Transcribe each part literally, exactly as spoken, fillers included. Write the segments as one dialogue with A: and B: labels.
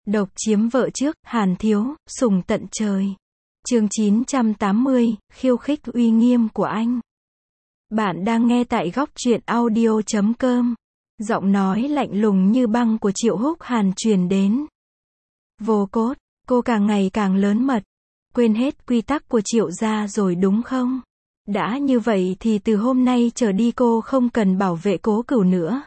A: Độc chiếm vợ trước, Hàn Thiếu, sủng tận trời. Chương chín trăm tám mươi, khiêu khích uy nghiêm của anh. Bạn đang nghe tại góc truyện audio chấm com. Giọng nói lạnh lùng như băng của Triệu Húc Hàn truyền đến. Vô Cốt, cô càng ngày càng lớn mật. Quên hết quy tắc của Triệu gia rồi đúng không? Đã như vậy thì từ hôm nay trở đi cô không cần bảo vệ Cố Cửu nữa.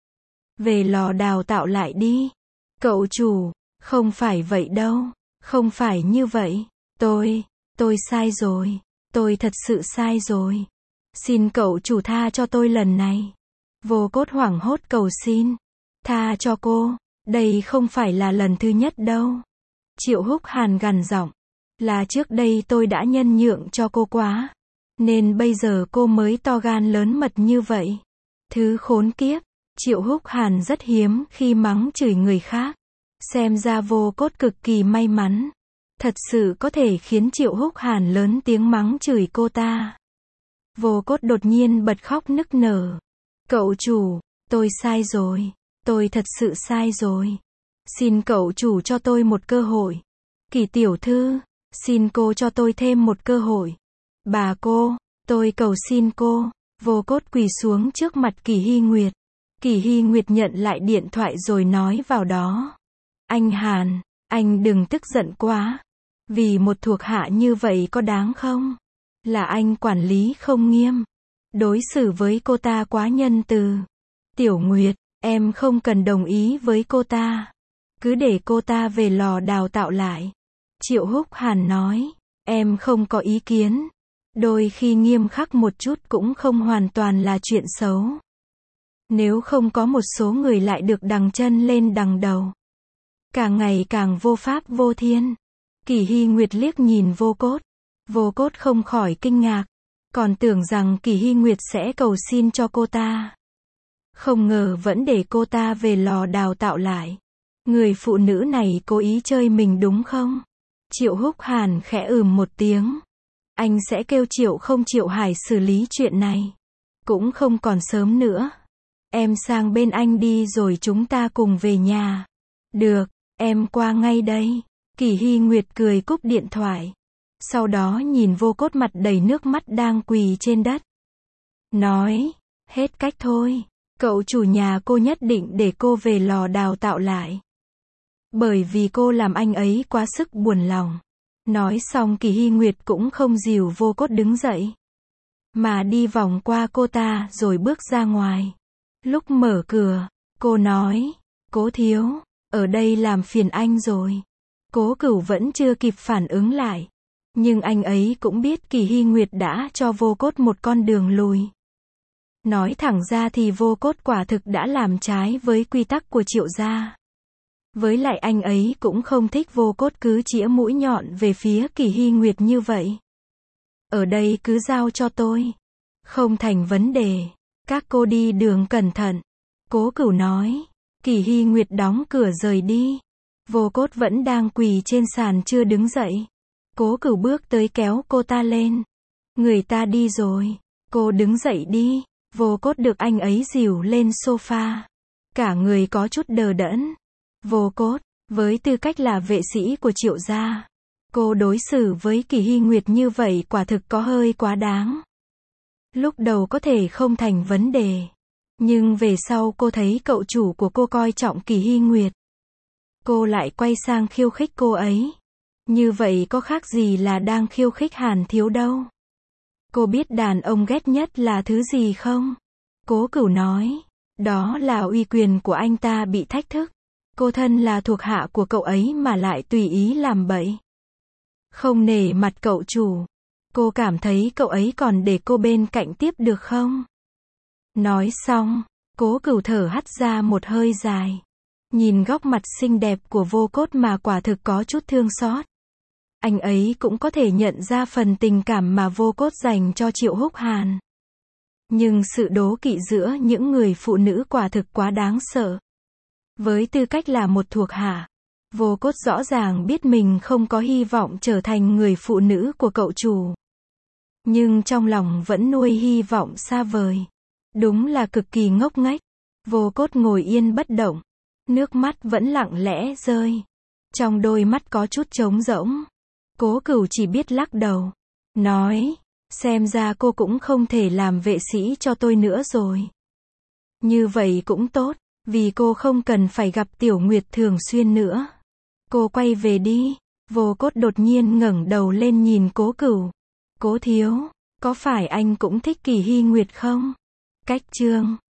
A: Về lò đào tạo lại đi. Cậu chủ, không phải vậy đâu. Không phải như vậy. Tôi, tôi sai rồi. Tôi thật sự sai rồi. Xin cậu chủ tha cho tôi lần này. Vô Cốt hoảng hốt cầu xin. Tha cho cô. Đây không phải là lần thứ nhất đâu. Triệu Húc Hàn gằn giọng. Là trước đây tôi đã nhân nhượng cho cô quá. Nên bây giờ cô mới to gan lớn mật như vậy. Thứ khốn kiếp. Triệu Húc Hàn rất hiếm khi mắng chửi người khác. Xem ra Vô Cốt cực kỳ may mắn. Thật sự có thể khiến Triệu Húc Hàn lớn tiếng mắng chửi cô ta. Vô Cốt đột nhiên bật khóc nức nở. Cậu chủ, tôi sai rồi. Tôi thật sự sai rồi. Xin cậu chủ cho tôi một cơ hội. Kỳ tiểu thư, xin cô cho tôi thêm một cơ hội. Bà cô, tôi cầu xin cô. Vô Cốt quỳ xuống trước mặt Kỳ Hy Nguyệt. Kỳ Hy Nguyệt nhận lại điện thoại rồi nói vào đó. Anh Hàn, anh đừng tức giận quá. Vì một thuộc hạ như vậy có đáng không? Là anh quản lý không nghiêm. Đối xử với cô ta quá nhân từ. Tiểu Nguyệt, em không cần đồng ý với cô ta. Cứ để cô ta về lò đào tạo lại. Triệu Húc Hàn nói. Em không có ý kiến. Đôi khi nghiêm khắc một chút cũng không hoàn toàn là chuyện xấu. Nếu không có một số người lại được đằng chân lên đằng đầu. Càng ngày càng vô pháp vô thiên. Kỳ Hy Nguyệt liếc nhìn Vô Cốt. Vô Cốt không khỏi kinh ngạc. Còn tưởng rằng Kỳ Hy Nguyệt sẽ cầu xin cho cô ta. Không ngờ vẫn để cô ta về lò đào tạo lại. Người phụ nữ này cố ý chơi mình đúng không? Triệu Húc Hàn khẽ ừm một tiếng. Anh sẽ kêu Triệu không Triệu Hải xử lý chuyện này. Cũng không còn sớm nữa. Em sang bên anh đi rồi chúng ta cùng về nhà. Được, em qua ngay đây. Kỳ Hy Nguyệt cười cúp điện thoại. Sau đó nhìn Vô Cốt mặt đầy nước mắt đang quỳ trên đất. Nói, hết cách thôi. Cậu chủ nhà cô nhất định để cô về lò đào tạo lại. Bởi vì cô làm anh ấy quá sức buồn lòng. Nói xong Kỳ Hy Nguyệt cũng không dìu Vô Cốt đứng dậy. Mà đi vòng qua cô ta rồi bước ra ngoài. Lúc mở cửa, cô nói, Cố thiếu, ở đây làm phiền anh rồi. Cố Cửu vẫn chưa kịp phản ứng lại. Nhưng anh ấy cũng biết Kỳ Hy Nguyệt đã cho Vô Cốt một con đường lùi. Nói thẳng ra thì Vô Cốt quả thực đã làm trái với quy tắc của Triệu gia. Với lại anh ấy cũng không thích Vô Cốt cứ chĩa mũi nhọn về phía Kỳ Hy Nguyệt như vậy. Ở đây cứ giao cho tôi. Không thành vấn đề. Các cô đi đường cẩn thận. Cố Cửu nói. Kỳ Hy Nguyệt đóng cửa rời đi. Vô Cốt vẫn đang quỳ trên sàn chưa đứng dậy. Cố Cửu bước tới kéo cô ta lên. Người ta đi rồi. Cô đứng dậy đi. Vô Cốt được anh ấy dìu lên sofa. Cả người có chút đờ đẫn. Vô Cốt, với tư cách là vệ sĩ của Triệu gia. Cô đối xử với Kỳ Hy Nguyệt như vậy quả thực có hơi quá đáng. Lúc đầu có thể không thành vấn đề. Nhưng về sau cô thấy cậu chủ của cô coi trọng Kỳ Hy Nguyệt. Cô lại quay sang khiêu khích cô ấy. Như vậy có khác gì là đang khiêu khích Hàn Thiếu đâu. Cô biết đàn ông ghét nhất là thứ gì không? Cố Cửu nói. Đó là uy quyền của anh ta bị thách thức. Cô thân là thuộc hạ của cậu ấy mà lại tùy ý làm bậy. Không nể mặt cậu chủ. Cô cảm thấy cậu ấy còn để cô bên cạnh tiếp được không? Nói xong, Cố Cửu thở hắt ra một hơi dài. Nhìn góc mặt xinh đẹp của Vô Cốt mà quả thực có chút thương xót. Anh ấy cũng có thể nhận ra phần tình cảm mà Vô Cốt dành cho Triệu Húc Hàn. Nhưng sự đố kỵ giữa những người phụ nữ quả thực quá đáng sợ. Với tư cách là một thuộc hạ, Vô Cốt rõ ràng biết mình không có hy vọng trở thành người phụ nữ của cậu chủ. Nhưng trong lòng vẫn nuôi hy vọng xa vời. Đúng là cực kỳ ngốc nghếch. Vô Cốt ngồi yên bất động. Nước mắt vẫn lặng lẽ rơi. Trong đôi mắt có chút trống rỗng. Cố Cửu chỉ biết lắc đầu. Nói, xem ra cô cũng không thể làm vệ sĩ cho tôi nữa rồi. Như vậy cũng tốt, vì cô không cần phải gặp Tiểu Nguyệt thường xuyên nữa. Cô quay về đi. Vô Cốt đột nhiên ngẩng đầu lên nhìn Cố Cửu. Cố thiếu, có phải anh cũng thích Kỳ Hy Nguyệt không? Cách chương